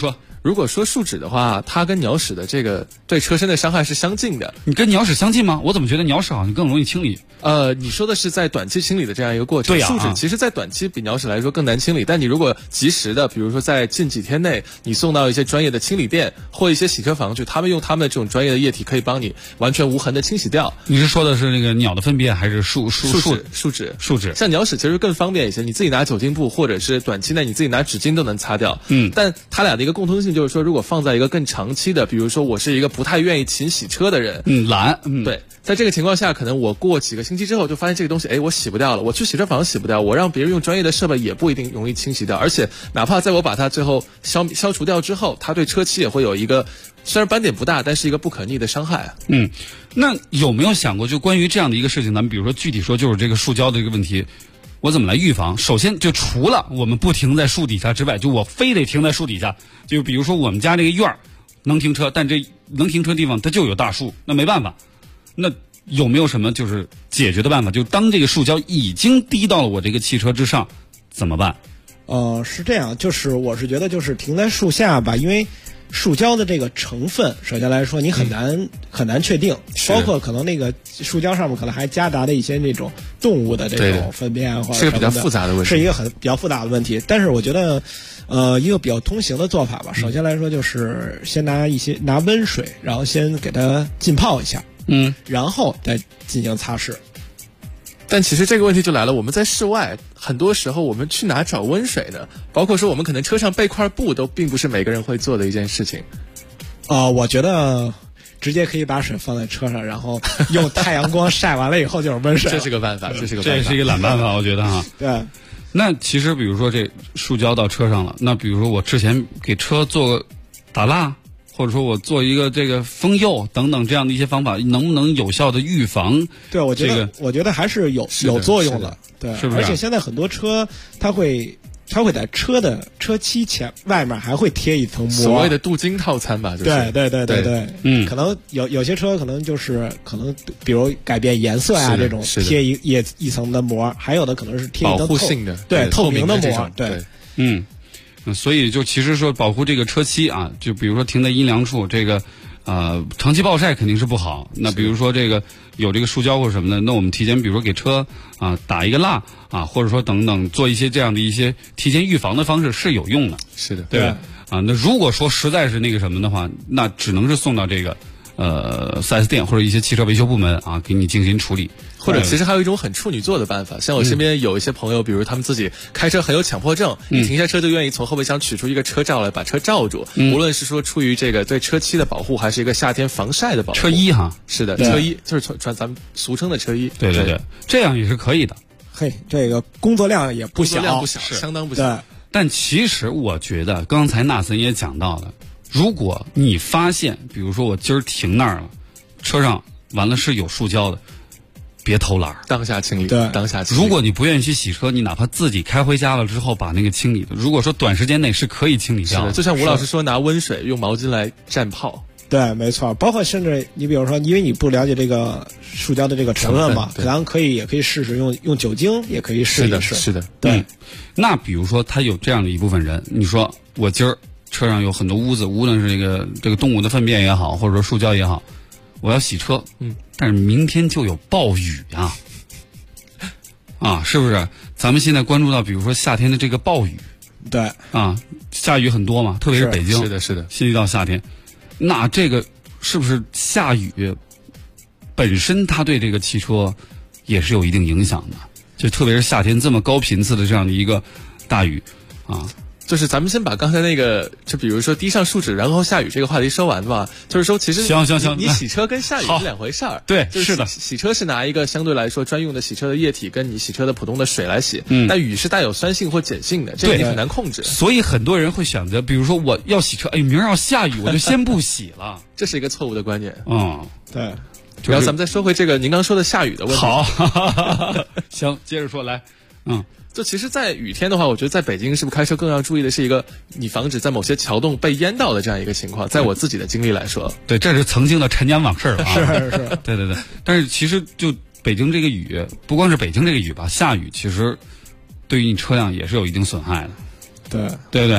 如果说树脂的话，它跟鸟屎的这个对车身的伤害是相近的。 你跟鸟屎相近吗？我怎么觉得鸟屎好像更容易清理？ 你说的是在短期清理的这样一个过程。 对呀， 树脂其实在短期比鸟屎来说更难清理，但你如果及时的，比如说在近几天内，你送到一些专业的清理店或一些洗车房去，他们用他们这种专业的液体可以帮你完全无痕的清洗掉。 你是说的是那个鸟的粪便还是树脂？ 像鸟屎其实更方便一些，你自己拿酒精布或者是短期内你自己拿纸巾都能擦掉。但它俩的一个共通性就是说，如果放在一个更长期的，比如说我是一个不太愿意勤洗车的人， 懒， 对，在这个情况下，可能我过几个星期之后就发现这个东西，我洗不掉了，我去洗车房洗不掉，我让别人用专业的设备也不一定容易清洗掉，而且哪怕在我把它最后消除掉之后，它对车漆也会有一个虽然斑点不大，但是一个不可逆的伤害。 那有没有想过，就关于这样的一个事情，咱们比如说具体说，就是这个塑胶的这个问题，我怎么来预防？首先，就除了我们不停在树底下之外，就我非得停在树底下，就比如说我们家这个院儿能停车，但这能停车地方它就有大树，那没办法。那有没有什么就是解决的办法？就当这个塑胶已经滴到了我这个汽车之上，怎么办？ 是这样，就是我是觉得就是停在树下吧，因为塑胶的这个成分，首先来说你很难确定，包括可能那个塑胶上面可能还夹杂的一些那种动物的这种粪便或者是个比较复杂的问题， 是一个比较复杂的问题。但是我觉得，一个比较通行的做法吧，首先来说就是先拿温水，然后先给它浸泡一下，然后再进行擦拭。 但其实这个问题就来了，我们在室外，很多时候我们去哪找温水呢？包括说我们可能车上备块布都并不是每个人会做的一件事情。 我觉得直接可以把水放在车上，然后用太阳光晒完了以后就是温水。 这是个办法，这是一个懒办法，我觉得哈。 对。 那其实比如说这塑胶到车上了，那比如说我之前给车做个打蜡，或者说我做一个这个封釉等等这样的一些方法，能不能有效的预防？ 对，我觉得还是有作用的，对， 是不是？ 而且现在很多车它会在车的车漆外面还会贴一层膜， 所谓的镀金套餐吧，就是对，可能有些车可能比如改变颜色呀这种贴一层的膜，还有的可能是贴一层保护性的透明的膜，对， 所以就其实说保护这个车漆啊，就比如说停在阴凉处，这个长期暴晒肯定是不好。那比如说这个有这个塑胶或者什么的，那我们提前比如说给车打一个蜡或者说等等做一些这样的一些提前预防的方式是有用的。 是的， 对吧？那如果说实在是那个什么的话，那只能是送到这个4S 店或者一些汽车维修部门给你进行处理。 或者其实还有一种很处女座的办法，像我身边有一些朋友，比如他们自己开车很有强迫症，一停下车就愿意从后备箱取出一个车罩来把车罩住，无论是说出于这个对车漆的保护，还是一个夏天防晒的保护。 车衣是的，车衣就是穿咱们俗称的车衣。 对，这样也是可以的。 嘿，这个工作量也不小， 相当不小。 但其实我觉得刚才纳森也讲到了，如果你发现，比如说我今儿停那儿了，车上完了是有塑胶的，别偷懒， 当下清理。 对， 当下清理。 如果你不愿意去洗车，你哪怕自己开回家了之后把那个清理的，如果说短时间内是可以清理掉的。 就像吴老师说，拿温水用毛巾来蘸泡。 对，没错，包括甚至你比如说，因为你不了解这个塑胶的这个成分嘛，咱也可以试试用酒精，也可以试一试。 是的， 对。 那比如说，他有这样的一部分人，你说我今儿车上有很多污渍，无论是这个动物的粪便也好，或者说塑胶也好，我要洗车，但是明天就有暴雨是不是？咱们现在关注到，比如说夏天的这个暴雨， 对下雨很多嘛，特别是北京， 是的， 一到夏天。那这个是不是下雨本身它对这个汽车也是有一定影响的？就特别是夏天这么高频次的这样的一个大雨就是咱们先把刚才那个，就比如说滴上树脂然后下雨这个话题说完吧。就是说，其实行， 你洗车跟下雨是两回事儿。 对， 就是的，洗车是拿一个相对来说专用的洗车的液体跟你洗车的普通的水来洗，但雨是带有酸性或碱性的，这个你很难控制。 所以很多人会选择，比如说我要洗车，明儿要下雨，我就先不洗了， 这是一个错误的观念。 对。 然后咱们再说回这个您刚说的下雨的问题。 好，行，接着说来， 就其实，在雨天的话，我觉得在北京是不是开车更要注意的是一个，你防止在某些桥洞被淹到的这样一个情况。在我自己的经历来说， 对，这是曾经的陈年往事了是， 对。但是其实就北京这个雨，不光是北京这个雨吧，下雨其实对于你车辆也是有一定损害的。 对，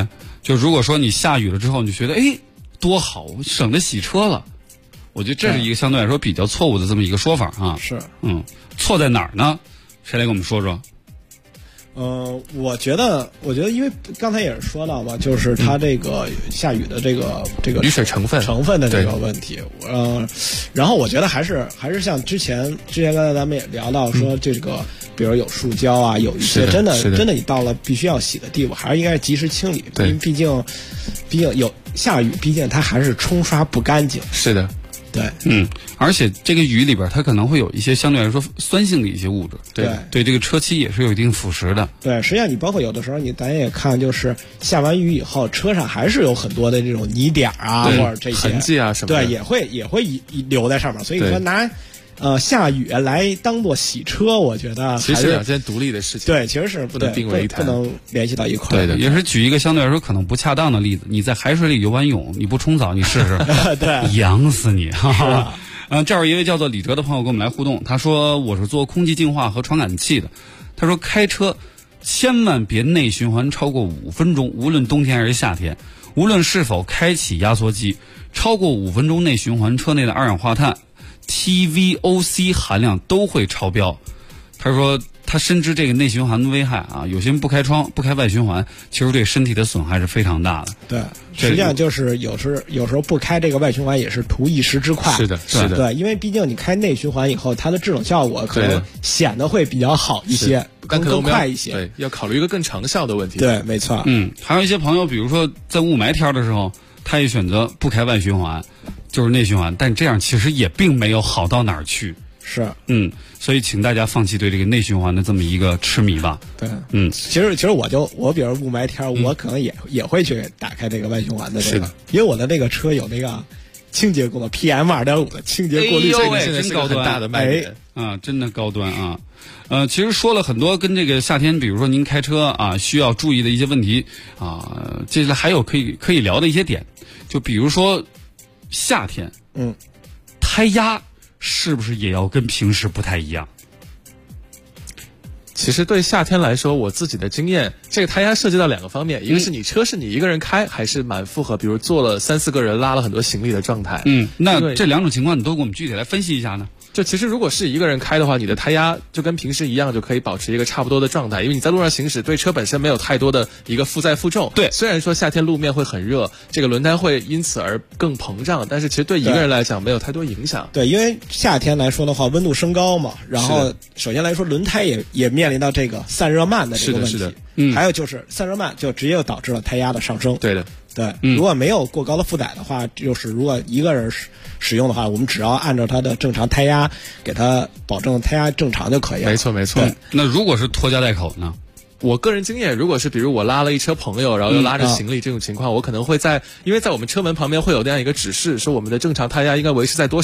就如果说你下雨了之后，你就觉得多好，省得洗车了。我觉得这是一个相对来说比较错误的这么一个说法啊。 是， 错在哪儿呢？谁来给我们说说？ 我觉得，因为刚才也是说到嘛，就是它这个下雨的这个雨水成分的这个问题。然后我觉得还是像之前刚才咱们也聊到说，这个比如有树胶啊，有一些真的你到了必须要洗的地步，还是应该及时清理。因为毕竟有下雨，毕竟它还是冲刷不干净。 是的。 对， 而且这个雨里边它可能会有一些相对来说酸性的一些物质，对这个车漆也是有一定腐蚀的。 对，实际上你包括有的时候咱也看，就是下完雨以后，车上还是有很多的这种泥点啊，或者这些痕迹啊什么的， 对，也会留在上面。所以说拿下雨来当做洗车，我觉得其实是两件独立的事情。 对，其实是不能并为一谈， 不能联系到一块儿。 对的，也是举一个相对来说可能不恰当的例子，你在海水里游完泳，你不冲澡，你试试， 对， 痒死你！哈哈。这儿一位叫做李哲的朋友跟我们来互动，他说我是做空气净化和传感器的，他说开车千万别内循环超过5分钟，无论冬天还是夏天，无论是否开启压缩机，超过5分钟内循环，车内的二氧化碳TVOC 含量都会超标。他说他深知这个内循环的危害啊，有些人不开窗不开外循环，其实对身体的损害是非常大的。 对，实际上就是有时候不开这个外循环也是图一时之快。 是的， 对，因为毕竟你开内循环以后，它的制冷效果可能显得会比较好一些，更快一些。 对，要考虑一个更长效的问题。 对，没错。 还有一些朋友，比如说在雾霾天的时候，他也选择不开外循环，就是内循环，但这样其实也并没有好到哪儿去。 是， 所以请大家放弃对这个内循环的这么一个痴迷吧。 对，其实我比如雾霾天，我可能也会去打开这个外循环的这个，因为我的那个车有那个清洁功能 PM2.5 的清洁过滤， 这个现在是个很大的卖点真的高端啊。其实说了很多跟这个夏天，比如说您开车啊需要注意的一些问题啊，接下来还有可以聊的一些点，就比如说夏天，胎压是不是也要跟平时不太一样？ 其实对夏天来说，我自己的经验，这个胎压涉及到2个方面，一个是你车是你一个人开，还是蛮复合，比如坐了3-4个人拉了很多行李的状态。 那这2种情况你都给我们具体来分析一下呢？ 就其实如果是一个人开的话，你的胎压就跟平时一样，就可以保持一个差不多的状态，因为你在路上行驶，对车本身没有太多的一个负载负重。 对， 虽然说夏天路面会很热，这个轮胎会因此而更膨胀，但是其实对一个人来讲没有太多影响。 对，因为夏天来说的话，温度升高嘛，然后首先来说轮胎也面临到这个散热慢的这个问题。 是的。 还有就是散热慢就直接就导致了胎压的上升。 对的。 对，如果没有过高的负载的话，就是如果一个人使用的话，我们只要按照它的正常胎压，给它保证胎压正常就可以了。 没错。 那如果是拖家带口呢？ 我个人经验，如果是比如我拉了一车朋友，然后又拉着行李这种情况，我可能会因为在我们车门旁边会有那样一个指示，说我们的正常胎压应该维持在多少。